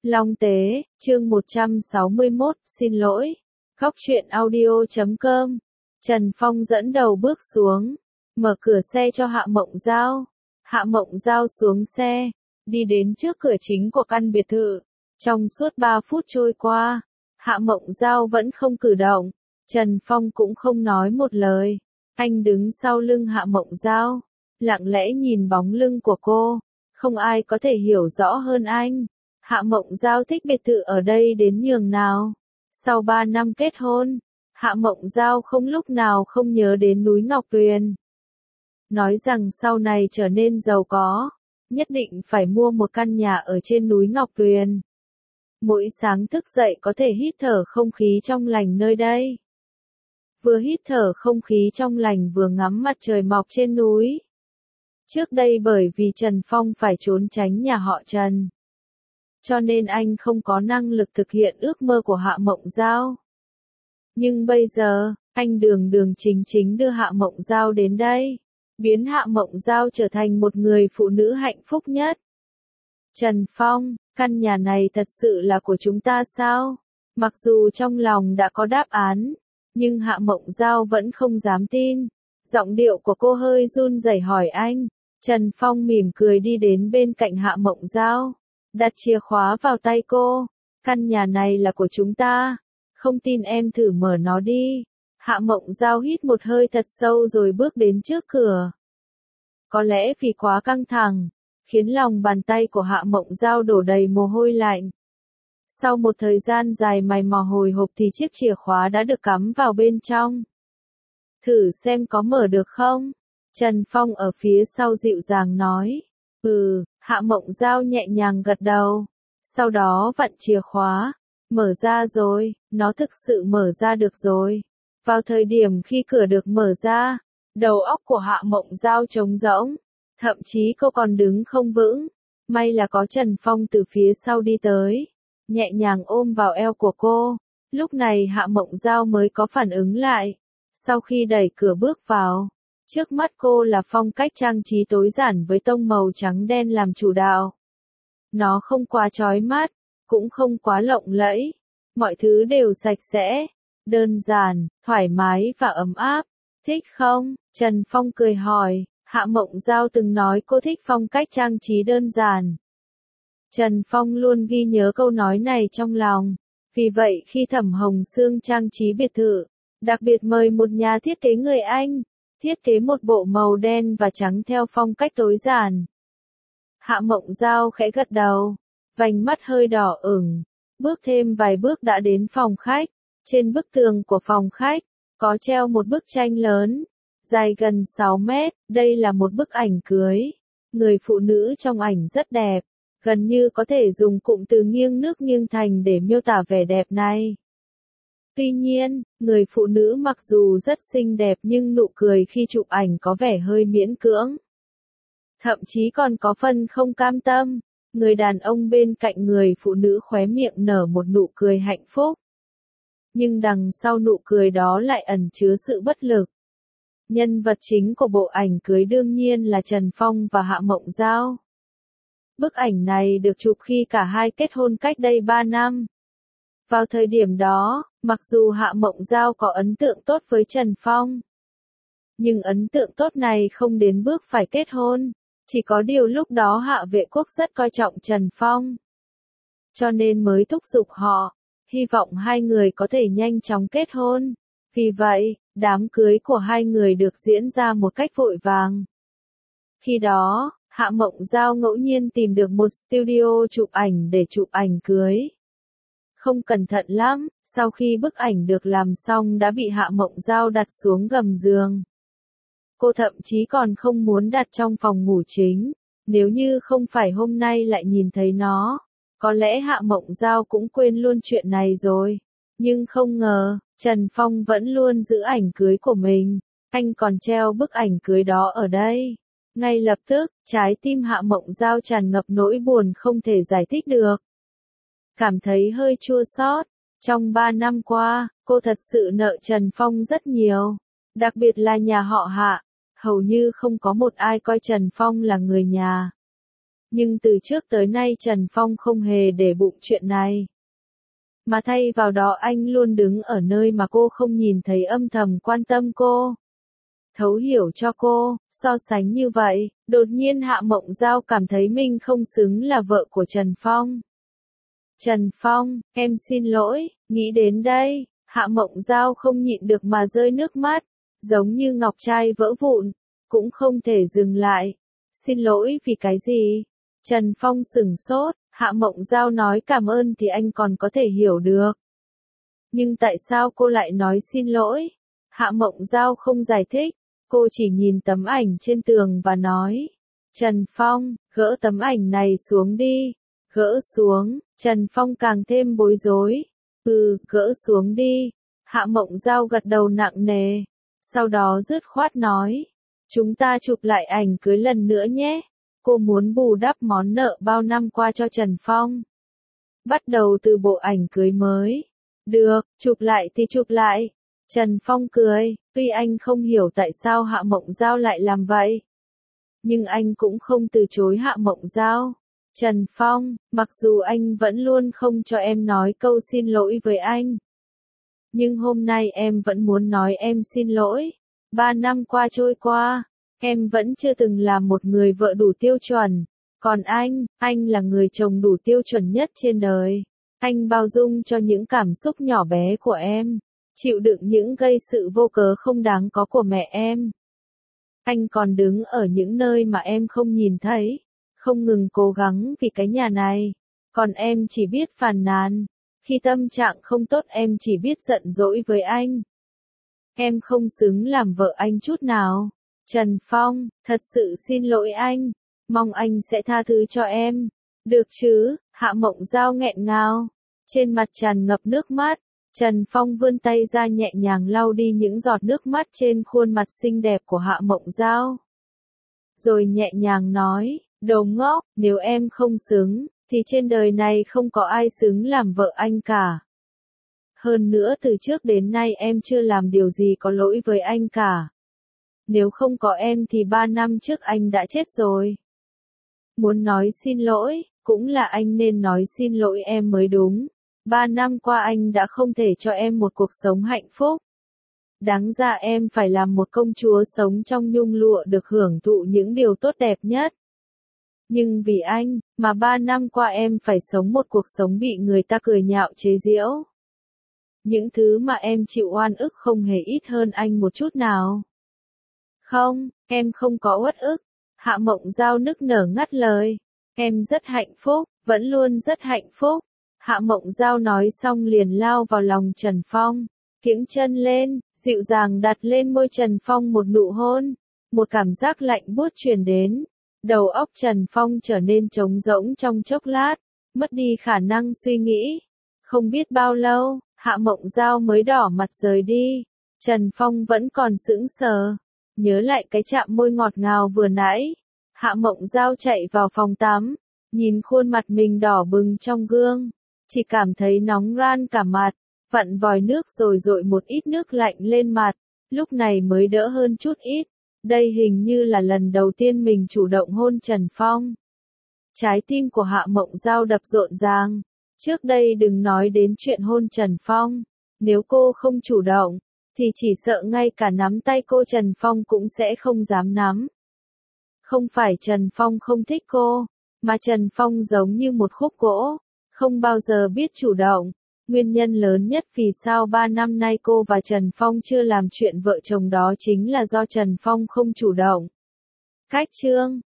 Long Tế, chương 161, xin lỗi. Khóc chuyện audio.com. Trần Phong dẫn đầu bước xuống, mở cửa xe cho Hạ Mộng Giao. Hạ Mộng Giao xuống xe, đi đến trước cửa chính của căn biệt thự. Trong suốt 3 phút trôi qua, Hạ Mộng Giao vẫn không cử động. Trần Phong cũng không nói một lời. Anh đứng sau lưng Hạ Mộng Giao, lặng lẽ nhìn bóng lưng của cô. Không ai có thể hiểu rõ hơn anh. Hạ Mộng Giao thích biệt thự ở đây đến nhường nào. Sau 3 năm kết hôn, Hạ Mộng Giao không lúc nào không nhớ đến núi Ngọc Tuyền. Nói rằng sau này trở nên giàu có, nhất định phải mua một căn nhà ở trên núi Ngọc Tuyền. Mỗi sáng thức dậy có thể hít thở không khí trong lành nơi đây. Vừa hít thở không khí trong lành vừa ngắm mặt trời mọc trên núi. Trước đây bởi vì Trần Phong phải trốn tránh nhà họ Trần, cho nên anh không có năng lực thực hiện ước mơ của Hạ Mộng Giao. Nhưng bây giờ, anh đường đường chính chính đưa Hạ Mộng Giao đến đây, biến Hạ Mộng Giao trở thành một người phụ nữ hạnh phúc nhất. Trần Phong, căn nhà này thật sự là của chúng ta sao? Mặc dù trong lòng đã có đáp án, nhưng Hạ Mộng Giao vẫn không dám tin. Giọng điệu của cô hơi run rẩy hỏi anh. Trần Phong mỉm cười đi đến bên cạnh Hạ Mộng Giao, đặt chìa khóa vào tay cô. Căn nhà này là của chúng ta. Không tin em thử mở nó đi. Hạ Mộng Giao hít một hơi thật sâu rồi bước đến trước cửa. Có lẽ vì quá căng thẳng, khiến lòng bàn tay của Hạ Mộng Giao đổ đầy mồ hôi lạnh. Sau một thời gian dài mày mò hồi hộp thì chiếc chìa khóa đã được cắm vào bên trong. Thử xem có mở được không? Trần Phong ở phía sau dịu dàng nói. Hạ Mộng Giao nhẹ nhàng gật đầu. Sau đó vặn chìa khóa. Mở ra rồi, nó thực sự mở ra được rồi. Vào thời điểm khi cửa được mở ra, đầu óc của Hạ Mộng Giao trống rỗng. Thậm chí cô còn đứng không vững. May là có Trần Phong từ phía sau đi tới, nhẹ nhàng ôm vào eo của cô. Lúc này Hạ Mộng Giao mới có phản ứng lại. Sau khi đẩy cửa bước vào, trước mắt cô là phong cách trang trí tối giản với tông màu trắng đen làm chủ đạo. Nó không quá chói mắt, cũng không quá lộng lẫy. Mọi thứ đều sạch sẽ, đơn giản, thoải mái và ấm áp. Thích không? Trần Phong cười hỏi. Hạ Mộng Giao từng nói cô thích phong cách trang trí đơn giản. Trần Phong luôn ghi nhớ câu nói này trong lòng. Vì vậy khi Thẩm Hồng Sương trang trí biệt thự, đặc biệt mời một nhà thiết kế người Anh, thiết kế một bộ màu đen và trắng theo phong cách tối giản. Hạ Mộng Giao khẽ gật đầu, vành mắt hơi đỏ ửng, bước thêm vài bước đã đến phòng khách. Trên bức tường của phòng khách, có treo một bức tranh lớn, dài gần 6 mét, đây là một bức ảnh cưới. Người phụ nữ trong ảnh rất đẹp, gần như có thể dùng cụm từ nghiêng nước nghiêng thành để miêu tả vẻ đẹp này. Tuy nhiên, người phụ nữ mặc dù rất xinh đẹp nhưng nụ cười khi chụp ảnh có vẻ hơi miễn cưỡng. Thậm chí còn có phần không cam tâm. Người đàn ông bên cạnh người phụ nữ khóe miệng nở một nụ cười hạnh phúc. Nhưng đằng sau nụ cười đó lại ẩn chứa sự bất lực. Nhân vật chính của bộ ảnh cưới đương nhiên là Trần Phong và Hạ Mộng Giao. Bức ảnh này được chụp khi cả hai kết hôn cách đây 3 năm. Vào thời điểm đó, mặc dù Hạ Mộng Giao có ấn tượng tốt với Trần Phong, nhưng ấn tượng tốt này không đến bước phải kết hôn. Chỉ có điều lúc đó Hạ Vệ Quốc rất coi trọng Trần Phong, cho nên mới thúc giục họ, hy vọng hai người có thể nhanh chóng kết hôn. Vì vậy, đám cưới của hai người được diễn ra một cách vội vàng. Khi đó, Hạ Mộng Giao ngẫu nhiên tìm được một studio chụp ảnh để chụp ảnh cưới. Không cẩn thận lắm, sau khi bức ảnh được làm xong đã bị Hạ Mộng Giao đặt xuống gầm giường. Cô thậm chí còn không muốn đặt trong phòng ngủ chính. Nếu như không phải hôm nay lại nhìn thấy nó, có lẽ Hạ Mộng Giao cũng quên luôn chuyện này rồi. Nhưng không ngờ, Trần Phong vẫn luôn giữ ảnh cưới của mình. Anh còn treo bức ảnh cưới đó ở đây. Ngay lập tức, trái tim Hạ Mộng Giao tràn ngập nỗi buồn không thể giải thích được. Cảm thấy hơi chua xót. Trong 3 năm qua, cô thật sự nợ Trần Phong rất nhiều. Đặc biệt là nhà họ Hạ. Hầu như không có một ai coi Trần Phong là người nhà. Nhưng từ trước tới nay Trần Phong không hề để bụng chuyện này. Mà thay vào đó anh luôn đứng ở nơi mà cô không nhìn thấy, âm thầm quan tâm cô, thấu hiểu cho cô. So sánh như vậy, đột nhiên Hạ Mộng Giao cảm thấy mình không xứng là vợ của Trần Phong. Trần Phong, em xin lỗi. Nghĩ đến đây, Hạ Mộng Giao không nhịn được mà rơi nước mắt, giống như ngọc trai vỡ vụn, cũng không thể dừng lại. Xin lỗi vì cái gì? Trần Phong sửng sốt. Hạ Mộng Giao nói cảm ơn thì anh còn có thể hiểu được. Nhưng tại sao cô lại nói xin lỗi? Hạ Mộng Giao không giải thích, cô chỉ nhìn tấm ảnh trên tường và nói. Trần Phong, gỡ tấm ảnh này xuống đi. Gỡ xuống. Trần Phong càng thêm bối rối. Gỡ xuống đi. Hạ Mộng Giao gật đầu nặng nề. Sau đó dứt khoát nói. Chúng ta chụp lại ảnh cưới lần nữa nhé. Cô muốn bù đắp món nợ bao năm qua cho Trần Phong. Bắt đầu từ bộ ảnh cưới mới. Được, chụp lại thì chụp lại. Trần Phong cười, tuy anh không hiểu tại sao Hạ Mộng Giao lại làm vậy. Nhưng anh cũng không từ chối Hạ Mộng Giao. Trần Phong, mặc dù anh vẫn luôn không cho em nói câu xin lỗi với anh. Nhưng hôm nay em vẫn muốn nói em xin lỗi. 3 năm qua trôi qua, em vẫn chưa từng là một người vợ đủ tiêu chuẩn. Còn anh là người chồng đủ tiêu chuẩn nhất trên đời. Anh bao dung cho những cảm xúc nhỏ bé của em, chịu đựng những gây sự vô cớ không đáng có của mẹ em. Anh còn đứng ở những nơi mà em không nhìn thấy, không ngừng cố gắng vì cái nhà này. Còn em chỉ biết phàn nàn. Khi tâm trạng không tốt em chỉ biết giận dỗi với anh. Em không xứng làm vợ anh chút nào. Trần Phong, thật sự xin lỗi anh. Mong anh sẽ tha thứ cho em. Được chứ? Hạ Mộng Giao nghẹn ngào, trên mặt tràn ngập nước mắt. Trần Phong vươn tay ra nhẹ nhàng lau đi những giọt nước mắt trên khuôn mặt xinh đẹp của Hạ Mộng Giao. Rồi nhẹ nhàng nói, đồ ngốc, nếu em không xứng, thì trên đời này không có ai xứng làm vợ anh cả. Hơn nữa từ trước đến nay em chưa làm điều gì có lỗi với anh cả. Nếu không có em thì 3 năm trước anh đã chết rồi. Muốn nói xin lỗi, cũng là anh nên nói xin lỗi em mới đúng. 3 năm qua anh đã không thể cho em một cuộc sống hạnh phúc. Đáng ra em phải làm một công chúa sống trong nhung lụa được hưởng thụ những điều tốt đẹp nhất. Nhưng vì anh, mà 3 năm qua em phải sống một cuộc sống bị người ta cười nhạo chế giễu. Những thứ mà em chịu oan ức không hề ít hơn anh một chút nào. Không, em không có uất ức. Hạ Mộng Giao nức nở ngắt lời. Em rất hạnh phúc, vẫn luôn rất hạnh phúc. Hạ Mộng Giao nói xong liền lao vào lòng Trần Phong, kiễng chân lên, dịu dàng đặt lên môi Trần Phong một nụ hôn. Một cảm giác lạnh buốt truyền đến. Đầu óc Trần Phong trở nên trống rỗng trong chốc lát, mất đi khả năng suy nghĩ. Không biết bao lâu, Hạ Mộng Giao mới đỏ mặt rời đi. Trần Phong vẫn còn sững sờ, nhớ lại cái chạm môi ngọt ngào vừa nãy. Hạ Mộng Giao chạy vào phòng tắm, nhìn khuôn mặt mình đỏ bừng trong gương, chỉ cảm thấy nóng ran cả mặt, vặn vòi nước rồi dội một ít nước lạnh lên mặt, lúc này mới đỡ hơn chút ít. Đây hình như là lần đầu tiên mình chủ động hôn Trần Phong. Trái tim của Hạ Mộng Giao đập rộn ràng. Trước đây đừng nói đến chuyện hôn Trần Phong. Nếu cô không chủ động, thì chỉ sợ ngay cả nắm tay cô Trần Phong cũng sẽ không dám nắm. Không phải Trần Phong không thích cô, mà Trần Phong giống như một khúc gỗ, không bao giờ biết chủ động. Nguyên nhân lớn nhất vì sao 3 năm nay cô và Trần Phong chưa làm chuyện vợ chồng đó chính là do Trần Phong không chủ động. Cách chương